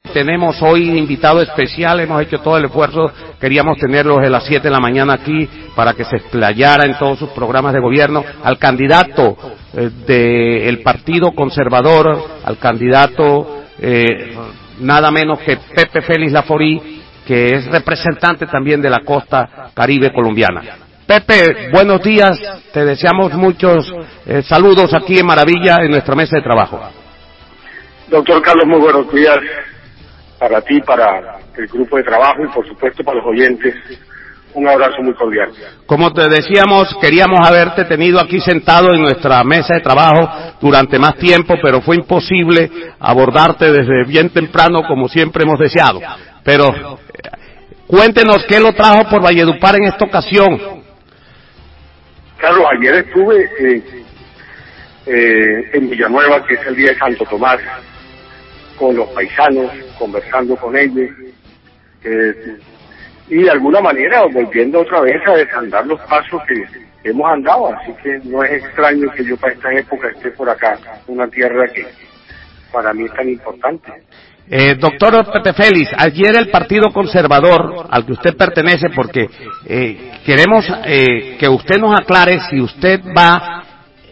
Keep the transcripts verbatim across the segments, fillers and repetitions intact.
tenemos hoy invitado especial, hemos hecho todo el esfuerzo, queríamos tenerlos a las siete de la mañana aquí para que se explayara en todos sus programas de gobierno, al candidato eh, del Partido Conservador, al candidato eh, nada menos que Pepe Félix Laforí, que es representante también de la costa caribe colombiana. Pepe, buenos días, te deseamos muchos eh, saludos aquí en Maravilla, en nuestra mesa de trabajo. Doctor Carlos, muy buenos días para ti, para el grupo de trabajo y por supuesto para los oyentes. Un abrazo muy cordial. Como te decíamos, queríamos haberte tenido aquí sentado en nuestra mesa de trabajo durante más tiempo, pero fue imposible abordarte desde bien temprano como siempre hemos deseado. Pero eh, cuéntenos qué lo trajo por Valledupar en esta ocasión. Carlos, ayer estuve eh, eh, en Villanueva, que es el día de Santo Tomás, con los paisanos, conversando con ellos, eh, y de alguna manera volviendo otra vez a desandar los pasos que hemos andado, así que no es extraño que yo para esta época esté por acá, una tierra que para mí es tan importante. Eh, doctor Pepe Félix, ayer el Partido Conservador al que usted pertenece, porque eh, queremos eh, que usted nos aclare si usted va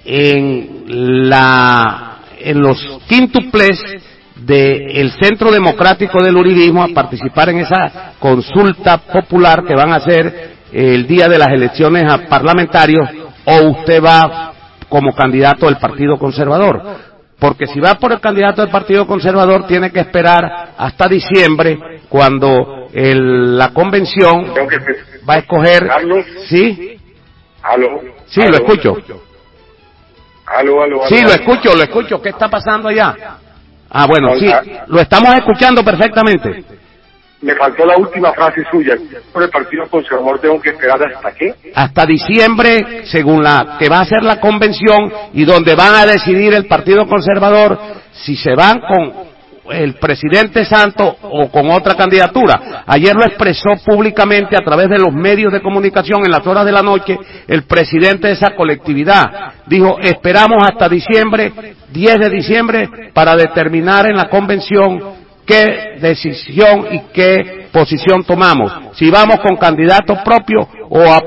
en la en los quíntuples del Centro Democrático del Uribismo a participar en esa consulta popular que van a hacer el día de las elecciones a parlamentarios, o usted va como candidato del Partido Conservador. Porque si va por el candidato del Partido Conservador tiene que esperar hasta diciembre, cuando el, la convención va a escoger... Carlos, ¿sí? ¿Aló? Sí, ¿Aló? lo escucho. ¿Aló, aló, aló? Sí, lo escucho, lo escucho. ¿Qué está pasando allá? Ah, bueno, sí, lo estamos escuchando perfectamente. Me faltó la última frase suya. Por el Partido Conservador tengo que esperar hasta qué? Hasta diciembre, según la que va a ser la convención y donde van a decidir el Partido Conservador si se van con el presidente Santos o con otra candidatura. Ayer lo expresó públicamente a través de los medios de comunicación en las horas de la noche el presidente de esa colectividad. Dijo, esperamos hasta diciembre, diez de diciembre, para determinar en la convención qué decisión y qué posición tomamos, si vamos con candidatos propios o a